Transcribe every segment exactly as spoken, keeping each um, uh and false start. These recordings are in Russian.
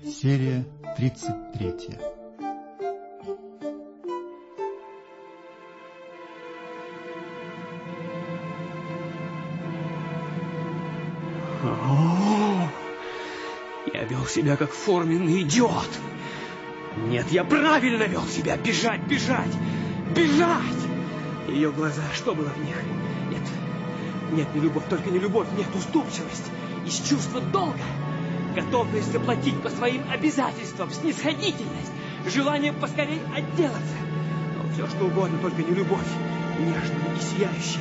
Серия тридцать третья. О, я вел себя как форменный идиот. Нет, я правильно вел себя. Бежать, бежать, бежать. Ее глаза, что было в них? Нет, нет, не любовь, только не любовь. Нет, уступчивость, из чувства долга, готовность заплатить по своим обязательствам, снисходительность, желание поскорей отделаться. Но все, что угодно, только не любовь, нежная и сияющая.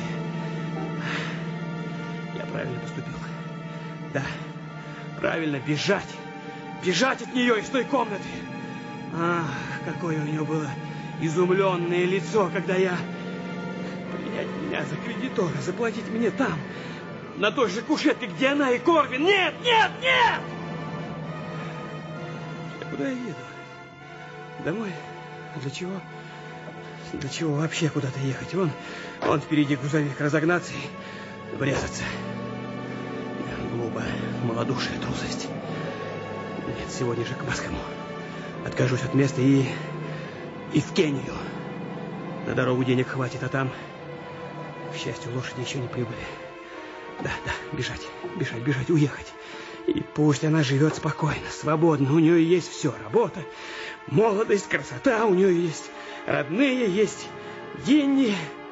Я правильно поступил. Да, правильно, бежать. Бежать от нее из той комнаты. Ах, какое у нее было изумленное лицо, когда я... Принять меня за кредитора, заплатить мне там, на той же кушетке, где она и Корвин. Нет, нет, нет! Куда я еду? Домой? А для чего? Для чего вообще куда-то ехать? Вон, вон впереди грузовик, разогнаться и врезаться. Глупо, малодушие, трусость. Нет, сегодня же к Маскому. Откажусь от места и... и в Кению. На дорогу денег хватит, а там... К счастью, лошади еще не прибыли. Да, да, бежать, бежать, бежать, уехать. И пусть она живет спокойно, свободно. У нее есть все. Работа, молодость, красота. У нее есть родные, есть Генни.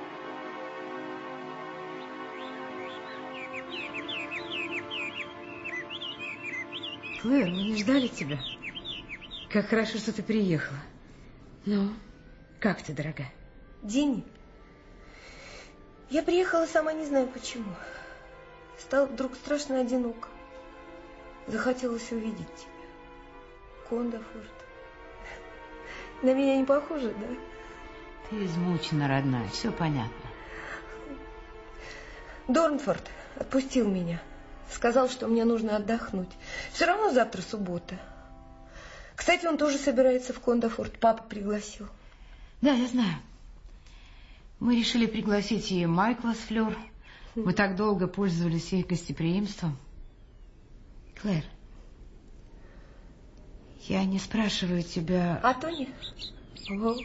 Клэр, мы не ждали тебя. Как хорошо, что ты приехала. Ну, как ты, дорогая? Дени, я приехала сама не знаю почему. Стало вдруг страшно одиноко. Захотелось увидеть тебя. Кондафорт. На меня не похоже, да? Ты измучена, родная, все понятно. Дорнфорд отпустил меня. Сказал, что мне нужно отдохнуть. Все равно завтра суббота. Кстати, он тоже собирается в Кондафорт. Папа пригласил. Да, я знаю. Мы решили пригласить и Майкла с Флёр. Мы так долго пользовались их гостеприимством. Клэр, я не спрашиваю тебя... А Тони? О,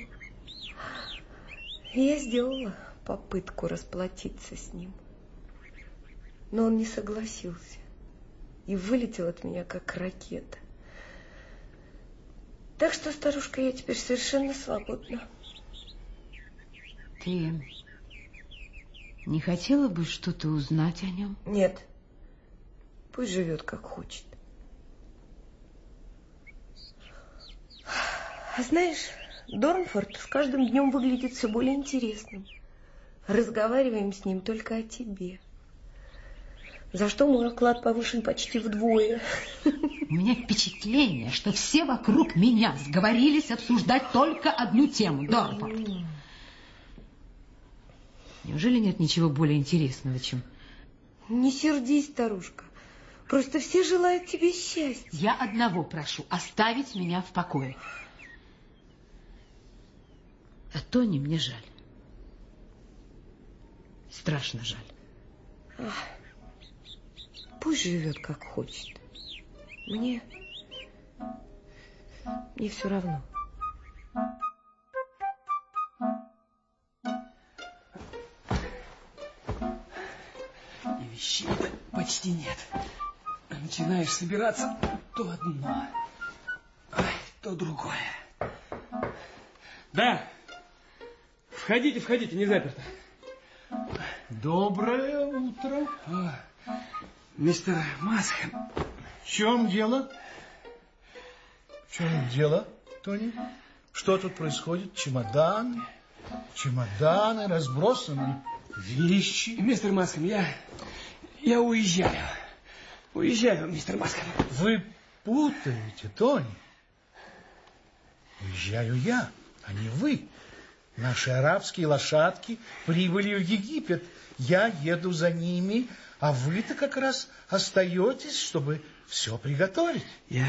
я сделала попытку расплатиться с ним. Но он не согласился и вылетел от меня, как ракета. Так что, старушка, я теперь совершенно свободна. Ты не хотела бы что-то узнать о нем? Нет. Пусть живет, как хочет. А знаешь, Дорнфорд с каждым днем выглядит все более интересным. Разговариваем с ним только о тебе. За что мой оклад повышен почти вдвое. У меня впечатление, что все вокруг меня сговорились обсуждать только одну тему, Дорнфорд. Неужели нет ничего более интересного, чем... Не сердись, старушка. Просто все желают тебе счастья. Я одного прошу, оставить меня в покое. А Тони мне жаль. Страшно жаль. Ах. Пусть живет, как хочет. Мне... Мне все равно. И вещей-то почти нет. Начинаешь собираться, то одно, то другое. Да. Входите, входите, не заперто. Доброе утро. О, мистер Масхэм. В чем дело? В чем дело, Тони? Что тут происходит? Чемоданы, чемоданы, разбросаны вещи. Мистер Масхэм, я... я уезжаю. Уезжаю, мистер Масхэм. Вы путаете, Тони. Уезжаю я, а не вы. Наши арабские лошадки прибыли в Египет. Я еду за ними, а вы-то как раз остаетесь, чтобы все приготовить. Я...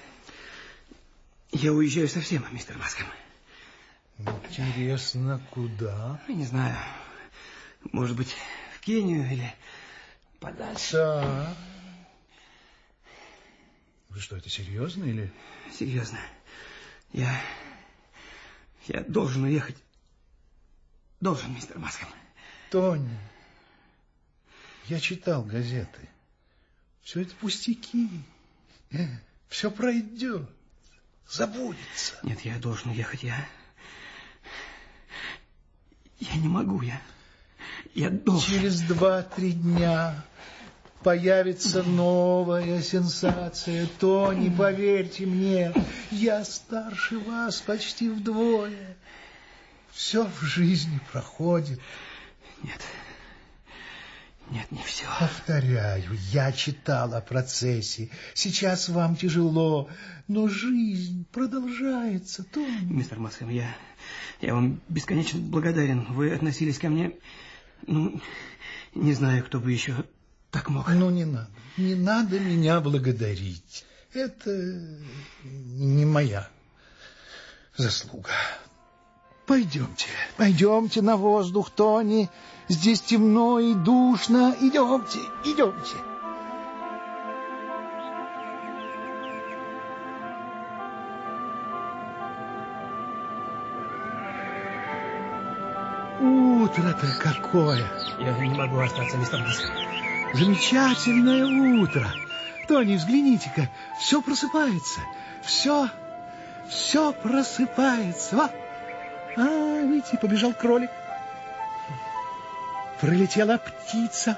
Я уезжаю совсем, мистер Масхэм. Интересно, куда? Я не знаю. Может быть, в Кению или подальше. Да. Вы что, это серьезно или... Серьезно. Я... Я должен уехать. Должен, мистер Маском. Тони, я читал газеты. Все это пустяки. Все пройдет. Забудется. Нет, я должен уехать. Я... Я не могу, я... Я должен... Через два-три дня появится новая сенсация. Тони, поверьте мне, я старше вас почти вдвое. Все в жизни проходит. Нет, нет, не все. Повторяю, я читал о процессе. Сейчас вам тяжело, но жизнь продолжается, Тони. Мистер Маском, я, я вам бесконечно благодарен. Вы относились ко мне... Ну, не знаю, кто бы еще так мог. Ну, не надо. Не надо меня благодарить. Это не моя заслуга. Пойдемте, пойдемте на воздух, Тони. Здесь темно и душно. Идемте, идемте. Утро-то какое! Я не могу остаться, мистер Маском. Замечательное утро. Тони, взгляните-ка, все просыпается. Все, все просыпается. Вот. А, видите, побежал кролик. Пролетела птица.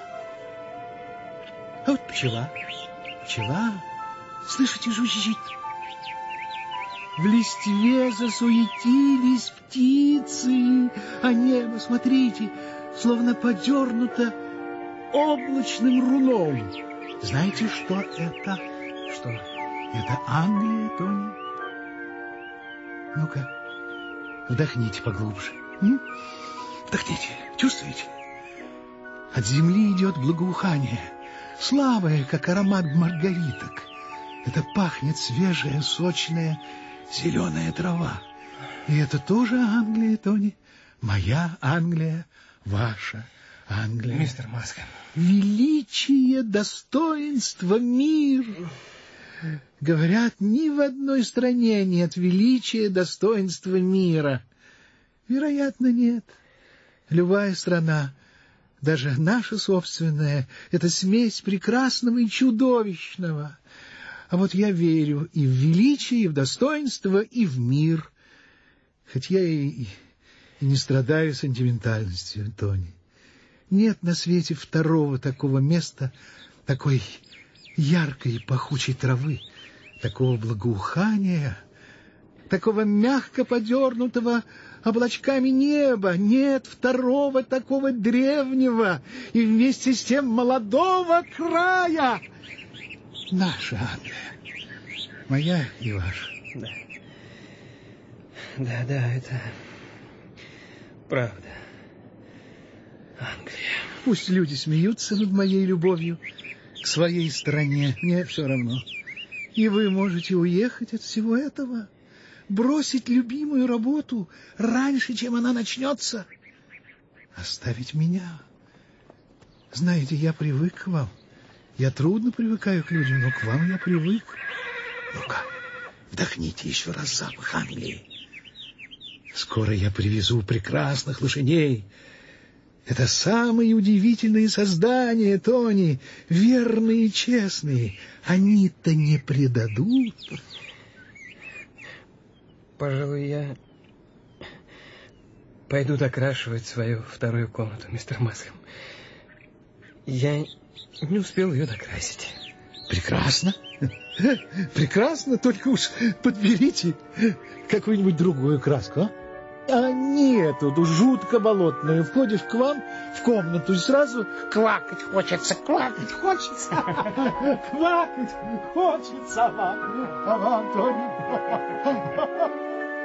А вот пчела. Пчела. Слышите, жужжит. В листве засуетились птицы, а небо, смотрите, словно подернуто облачным руном. Знаете, что это? Что? Это Англия, Тони. Ну-ка, вдохните поглубже. М? Вдохните, чувствуете? От земли идет благоухание, слабое, как аромат маргариток. Это пахнет свежая, сочная, зеленая трава. И это тоже Англия, Тони. Моя Англия, ваша Англия. Мистер Маском. Величие, достоинство, мир. Говорят, ни в одной стране нет величия, достоинства, мира. Вероятно, нет. Любая страна, даже наша собственная, это смесь прекрасного и чудовищного. А вот я верю и в величие, и в достоинство, и в мир. Хоть я и, и не страдаю сентиментальностью, Тони. Нет на свете второго такого места, такой яркой и пахучей травы, такого благоухания, такого мягко подернутого облачками неба. Нет второго такого древнего и вместе с тем молодого края. Наша Англия. Моя и ваша. Да. Да, да, это правда. Англия. Пусть люди смеются над моей любовью к своей стране. Мне все равно. И вы можете уехать от всего этого, бросить любимую работу раньше, чем она начнется, оставить меня. Знаете, я привык к вам. Я трудно привыкаю к людям, но к вам я привык. Ну-ка, вдохните еще раз запах Англии. Скоро я привезу прекрасных лошадей. Это самые удивительные создания, Тони, верные и честные. Они-то не предадут. Пожалуй, я пойду докрашивать свою вторую комнату, мистер Маском. Я не успел ее докрасить. Прекрасно. Прекрасно, только уж подберите какую-нибудь другую краску, а? А нет, эту жутко болотную. Входишь к вам в комнату и сразу квакать хочется, квакать хочется. Квакать хочется вам. А вам, Тони.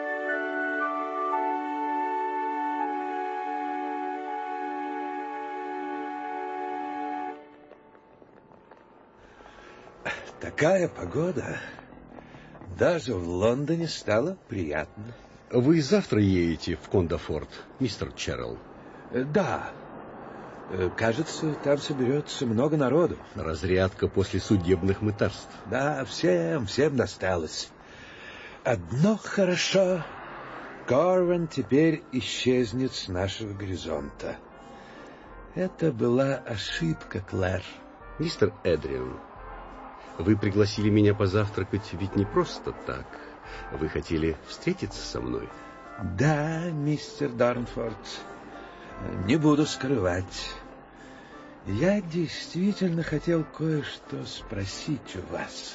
Такая погода. Даже в Лондоне стало приятно. Вы завтра едете в Кондофорт, мистер Черрилл? Да. Кажется, там соберется много народу. Разрядка после судебных мытарств. Да, всем, всем досталось. Одно хорошо. Корвин теперь исчезнет с нашего горизонта. Это была ошибка, Клэр. Мистер Эдриан, вы пригласили меня позавтракать ведь не просто так. Вы хотели встретиться со мной? Да, мистер Дарнфорд. Не буду скрывать. Я действительно хотел кое-что спросить у вас.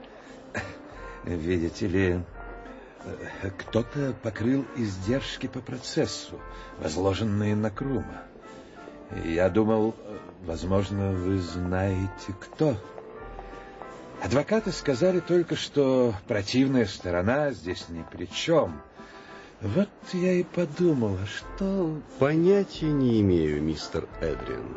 Видите ли, кто-то покрыл издержки по процессу, возложенные на Крума. Я думал, возможно, вы знаете, кто. Адвокаты сказали только, что противная сторона здесь ни при чем. Вот я и подумал, что... Понятия не имею, мистер Эдриан.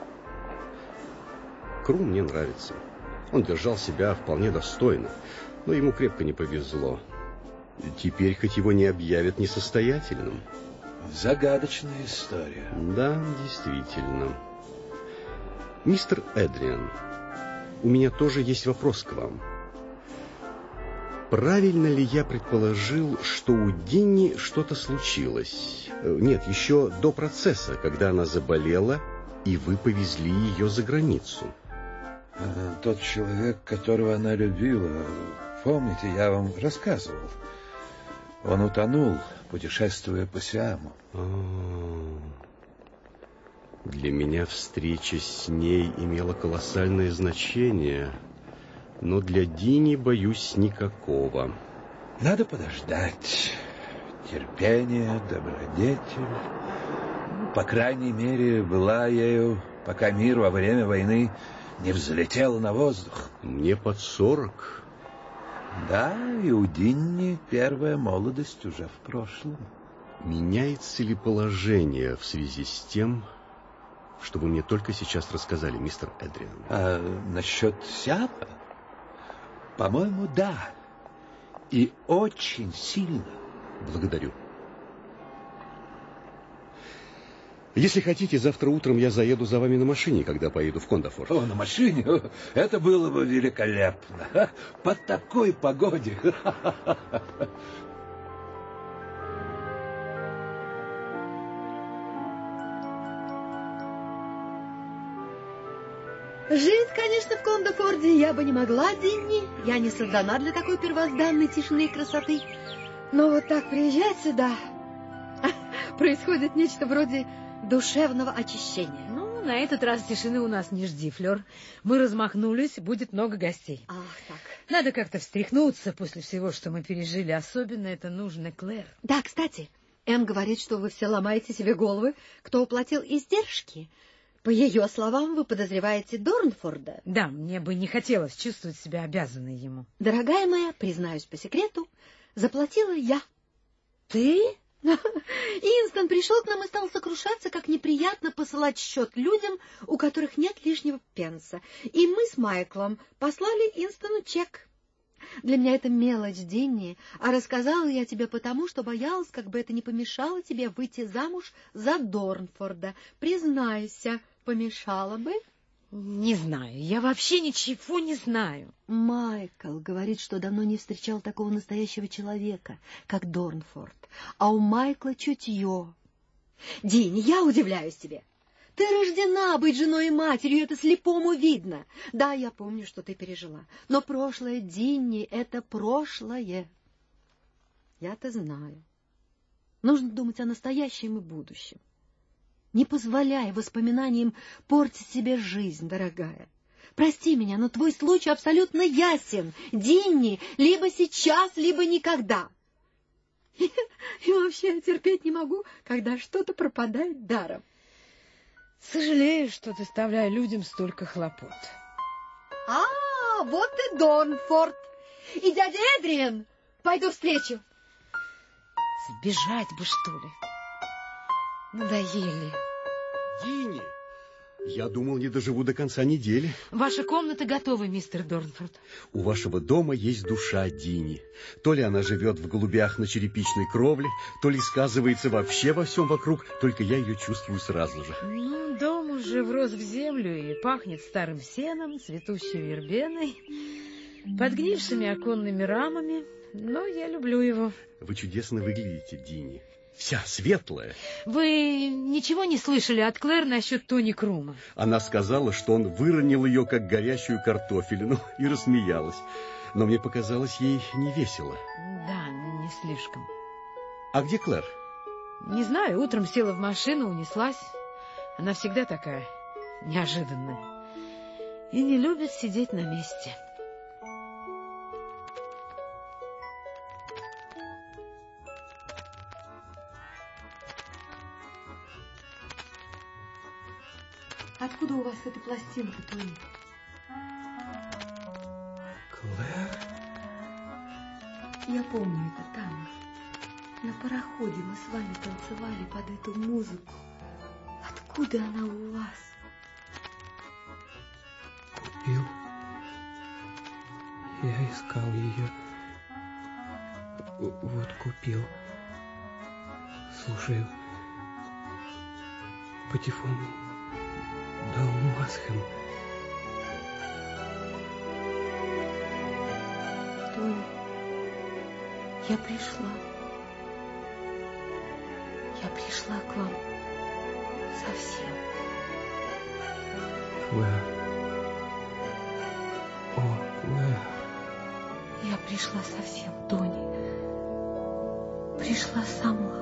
Крум мне нравится. Он держал себя вполне достойно, но ему крепко не повезло. Теперь хоть его не объявят несостоятельным. Загадочная история. Да, действительно. Мистер Эдриан, у меня тоже есть вопрос к вам. Правильно ли я предположил, что у Динни что-то случилось? Нет, еще до процесса, когда она заболела, и вы повезли ее за границу. Тот человек, которого она любила, помните, я вам рассказывал. Он утонул, путешествуя по Сиаму. А-а-а. Для меня встреча с ней имела колоссальное значение, но для Динни, боюсь, никакого. Надо подождать. Терпение, добродетель. По крайней мере, была ею, пока мир во время войны не взлетел на воздух. Мне под сорок. Да, и у Динни первая молодость уже в прошлом. Меняется ли положение в связи с тем, что вы мне только сейчас рассказали, мистер Эдриан? А насчет Сиама? По-моему, да. И очень сильно. Благодарю. Если хотите, завтра утром я заеду за вами на машине, когда поеду в Кондофорт. О, на машине? Это было бы великолепно. По такой погоде. Жить, конечно, в Кондофорде я бы не могла, Динни. Я не создана для такой первозданной тишины и красоты. Но вот так приезжать сюда, происходит нечто вроде душевного очищения. Ну, на этот раз тишины у нас не жди, Флёр. Мы размахнулись, будет много гостей. Ах, так. Надо как-то встряхнуться после всего, что мы пережили. Особенно это нужно Клэр. Да, кстати, Энн говорит, что вы все ломаете себе головы, кто уплатил издержки. По ее словам, вы подозреваете Дорнфорда. Да, мне бы не хотелось чувствовать себя обязанной ему. Дорогая моя, признаюсь по секрету, заплатила я. Ты? Инстон пришел к нам и стал сокрушаться, как неприятно посылать счет людям, у которых нет лишнего пенса. И мы с Майклом послали Инстону чек. Для меня это мелочь, Динни, а рассказала я тебе потому, что боялась, как бы это не помешало тебе выйти замуж за Дорнфорда. Признайся, помешало бы? Не знаю, я вообще ничего не знаю. Майкл говорит, что давно не встречал такого настоящего человека, как Дорнфорд, а у Майкла чутье. Динни, я удивляюсь тебе. Ты рождена быть женой и матерью, это слепому видно. Да, я помню, что ты пережила, но прошлое, Динни, это прошлое. Я-то знаю. Нужно думать о настоящем и будущем. Не позволяй воспоминаниям портить себе жизнь, дорогая. Прости меня, но твой случай абсолютно ясен. Динни, либо сейчас, либо никогда. И, и вообще я терпеть не могу, когда что-то пропадает даром. Сожалею, что доставляю людям столько хлопот. А, вот и Дорнфорд. И дядя Эдриан. Пойду встречу. Сбежать бы, что ли? Надоели. Динни! Я думал, не доживу до конца недели. Ваша комната готова, мистер Дорнфорд. У вашего дома есть душа Дини. То ли она живет в голубях на черепичной кровле, то ли сказывается вообще во всем вокруг, только я ее чувствую сразу же. Ну, дом уже врос в землю и пахнет старым сеном, цветущей вербеной, подгнившими оконными рамами, но я люблю его. Вы чудесно выглядите, Дини. Вся светлая. Вы ничего не слышали от Клэр насчет Тони Крума? Она сказала, что он выронил ее, как горящую картофелину, и рассмеялась. Но мне показалось ей невесело. Да, не слишком. А где Клэр? Не знаю, утром села в машину, унеслась. Она всегда такая неожиданная. И не любит сидеть на месте. Откуда у вас эта пластинка, Тони? Клэр? Я помню это там. На пароходе мы с вами танцевали под эту музыку. Откуда она у вас? Купил. Я искал ее. Вот купил. Слушаю. Патефон. Дом Масхэм. Тони, я пришла. Я пришла к вам совсем. Клэр. О, Клэр. Я пришла совсем, Тони. Пришла сама.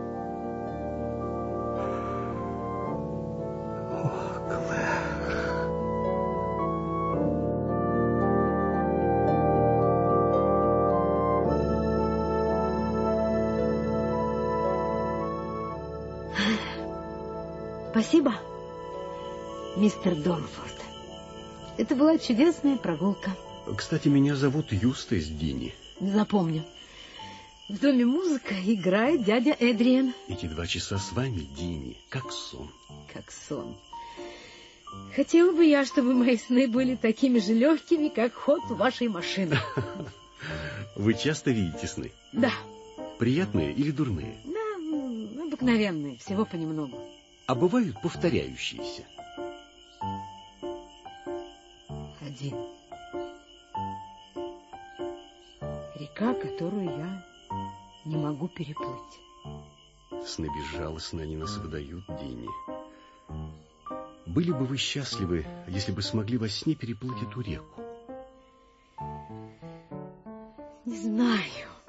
Спасибо, мистер Дорнфорд. Это была чудесная прогулка. Кстати, меня зовут Юстас, Дини. Запомню. В доме музыка играет дядя Эдриан. Эти два часа с вами, Дини, как сон. Как сон. Хотела бы я, чтобы мои сны были такими же легкими, как ход вашей машины. Вы часто видите сны? Да. Приятные или дурные? Да, обыкновенные, всего понемногу. А бывают повторяющиеся? Один. Река, которую я не могу переплыть. Сны безжалостно они нас выдают, Дини. Были бы вы счастливы, если бы смогли во сне переплыть эту реку? Не знаю.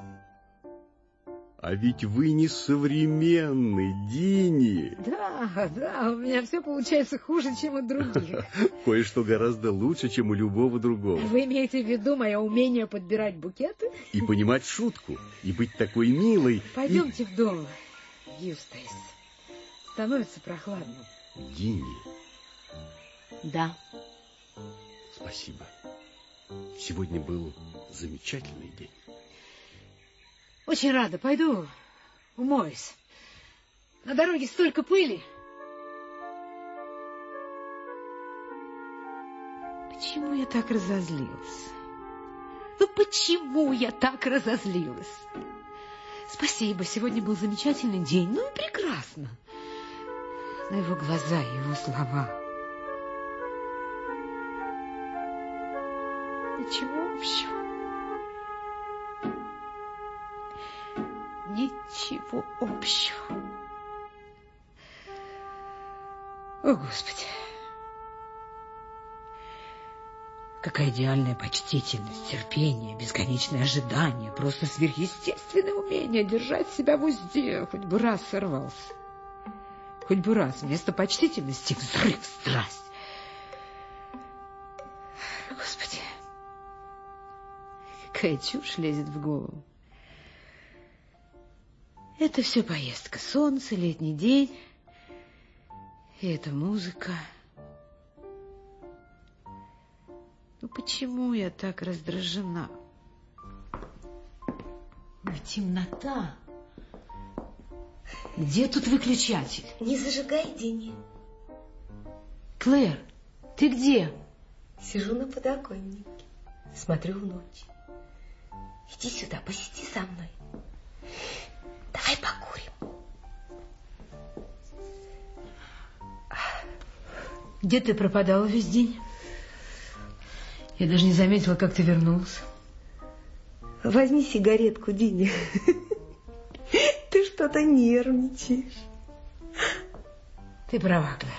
А ведь вы не современный, Дини. Да, да, у меня все получается хуже, чем у других. Кое-что гораздо лучше, чем у любого другого. Вы имеете в виду мое умение подбирать букеты? И понимать шутку, и быть такой милой. Пойдемте и... в дом, Юстас. Становится прохладно. Дини. Да. Спасибо. Сегодня был замечательный день. Очень рада. Пойду умоюсь. На дороге столько пыли. Почему я так разозлилась? Ну, почему я так разозлилась? Спасибо, сегодня был замечательный день. Ну, и прекрасно. Но его глаза, его слова. Ничего общего. Ничего общего. О, Господи! Какая идеальная почтительность, терпение, бесконечное ожидание, просто сверхъестественное умение держать себя в узде, хоть бы раз сорвался. Хоть бы раз вместо почтительности взрыв, страсть. Господи! Какая чушь лезет в голову. Это все поездка. Солнце, летний день. И эта музыка. Ну почему я так раздражена? Ну, темнота. Где тут выключатель? Не зажигай, Дени. Клэр, ты где? Сижу на подоконнике, смотрю в ночь. Иди сюда, посиди со мной. Давай покурим. Где ты пропадала весь день? Я даже не заметила, как ты вернулся. Возьми сигаретку, Диня. Ты что-то нервничаешь. Ты права, Клэр.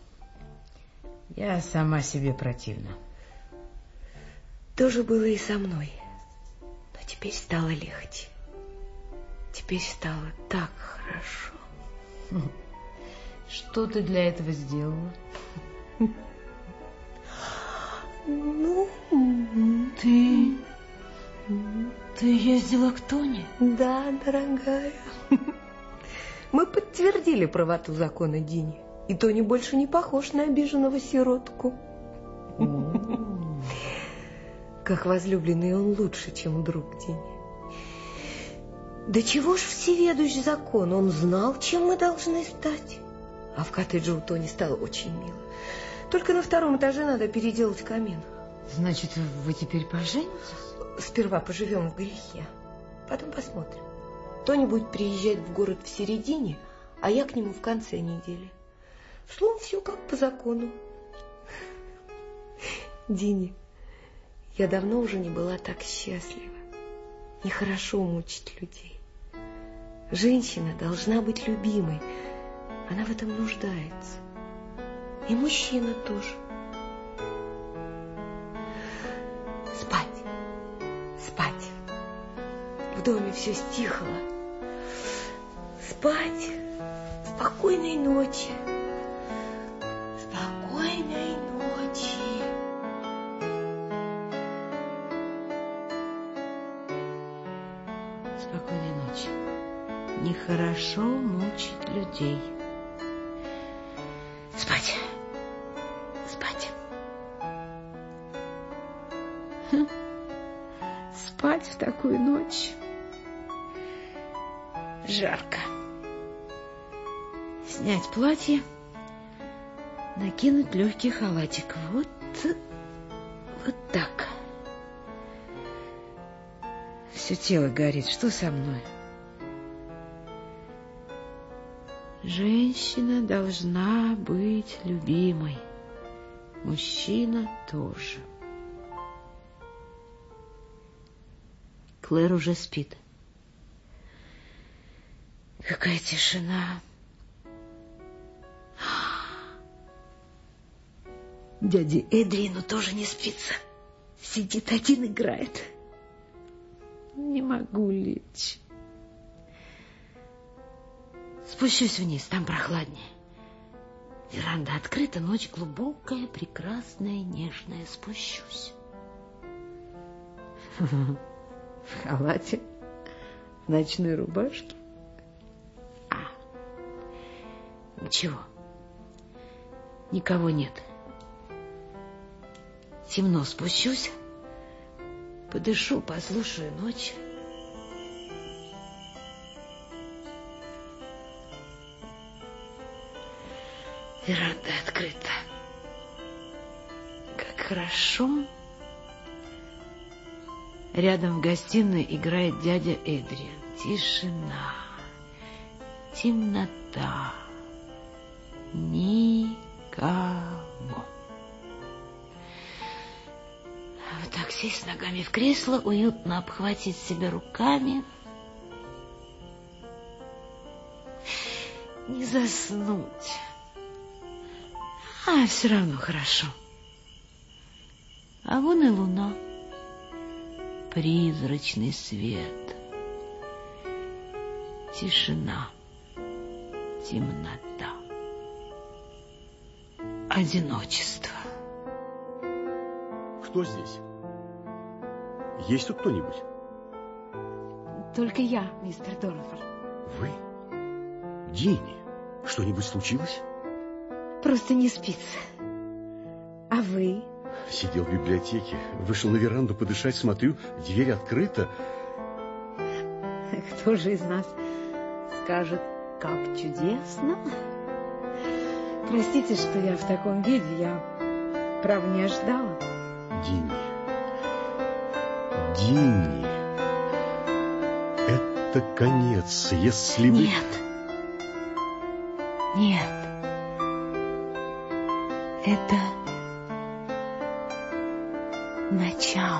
Я сама себе противна. То же было и со мной. Но теперь стало легче. Теперь стало так хорошо. Что ты для этого сделала? Ну, ты... Ты ездила к Тоне? Да, дорогая. Мы подтвердили правоту закона Дини. И Тони больше не похож на обиженного сиротку. Как возлюбленный он лучше, чем друг Дини. Да чего ж всеведущ закон? Он знал, чем мы должны стать. А в коттедже у Тони стало очень мило. Только на втором этаже надо переделать камин. Значит, вы теперь поженитесь? Сперва поживем в грехе, потом посмотрим. Тони будет приезжать в город в середине, а я к нему в конце недели. Словом, все как по закону. Дини, я давно уже не была так счастлива. Нехорошо мучить людей. Женщина должна быть любимой. Она в этом нуждается. И мужчина тоже. Спать. Спать. В доме все стихло. Спать. Спокойной ночи. Спокойной ночи. Спокойной ночи. Нехорошо мучить людей. Спать. Спать. Хм. Спать в такую ночь. Жарко. Снять платье, накинуть легкий халатик. Вот, вот так. Все тело горит. Что со мной? Женщина должна быть любимой. Мужчина тоже. Клэр уже спит. Какая тишина. Дяде Эдриану тоже не спится. Сидит один, играет. Не могу лечь. Спущусь вниз, там прохладнее. Веранда открыта, ночь глубокая, прекрасная, нежная. Спущусь. В халате, в ночной рубашке. А, ничего. Никого нет. Темно, спущусь, подышу, послушаю ночь. Веранда открыта. Как хорошо. Рядом в гостиной играет дядя Эдриан. Тишина. Темнота. Никого. Вот так сесть с ногами в кресло, уютно обхватить себя руками. Не заснуть. А, все равно хорошо. А вон и луна. Призрачный свет. Тишина. Темнота. Одиночество. Кто здесь? Есть тут кто-нибудь? Только я, мистер Дорнфорд. Вы? Динни, что-нибудь случилось? Просто не спится. А вы? Сидел в библиотеке, вышел на веранду подышать, смотрю, дверь открыта. Кто же из нас скажет, как чудесно? Простите, что я в таком виде. Я, право, не ожидала. Динни. Динни. Это конец, если вы... Нет. Нет. Это начало.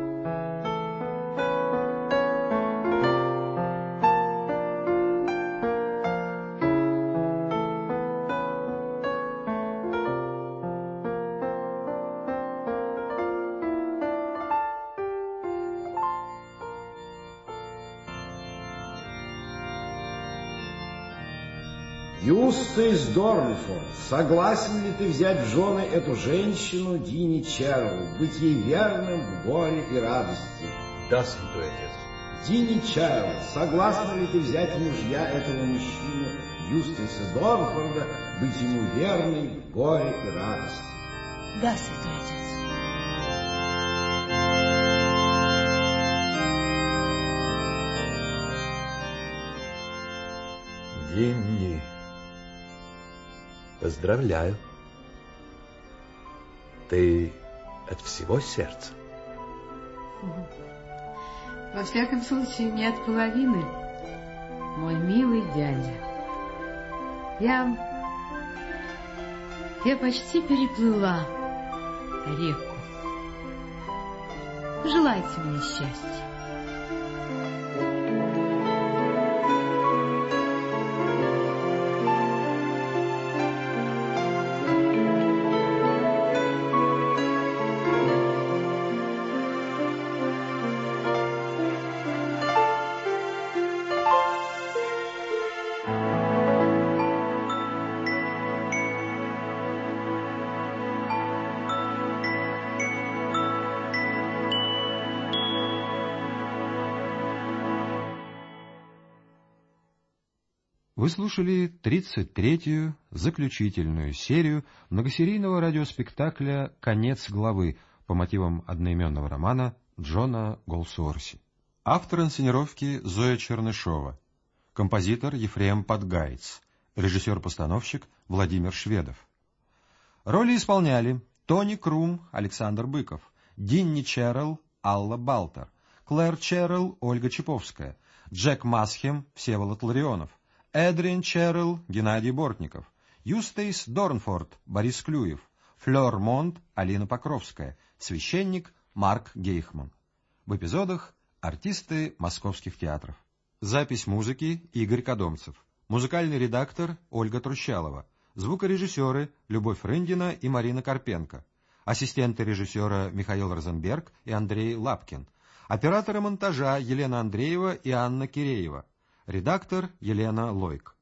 Юстейс Дорнфорд, согласен ли ты взять в жены эту женщину, Динни Черрилл, быть ей верным в горе и радости? Да, святой отец. Динни Черрилл, согласна ли ты взять в мужья этого мужчину, Юстейса Дорнфорда, быть ему верной в горе и радости? Да, святой отец. Динни, поздравляю. Ты от всего сердца? Во всяком случае, не от половины, мой милый дядя. Я... Я почти переплыла реку. Желайте мне счастья. Вы слушали тридцать третью, заключительную серию многосерийного радиоспектакля «Конец главы» по мотивам одноименного романа Джона Голсуорси. Автор инсценировки Зоя Чернышова. Композитор Ефрем Подгайц. Режиссер-постановщик Владимир Шведов. Роли исполняли Тони Крум, Александр Быков, Динни Черрилл, Алла Балтер, Клэр Черрилл, Ольга Чаповская, Джек Масхем, Всеволод Ларионов, Эдриан Черрилл, Геннадий Бортников, Юстейс Дорнфорд, Борис Клюев, Флёр Монт, Алина Покровская, священник Марк Гейхман. В эпизодах артисты московских театров. Запись музыки Игорь Кодомцев. Музыкальный редактор Ольга Трущалова. Звукорежиссеры Любовь Рындина и Марина Карпенко. Ассистенты режиссера Михаил Розенберг и Андрей Лапкин. Операторы монтажа Елена Андреева и Анна Киреева. Редактор Елена Лойк.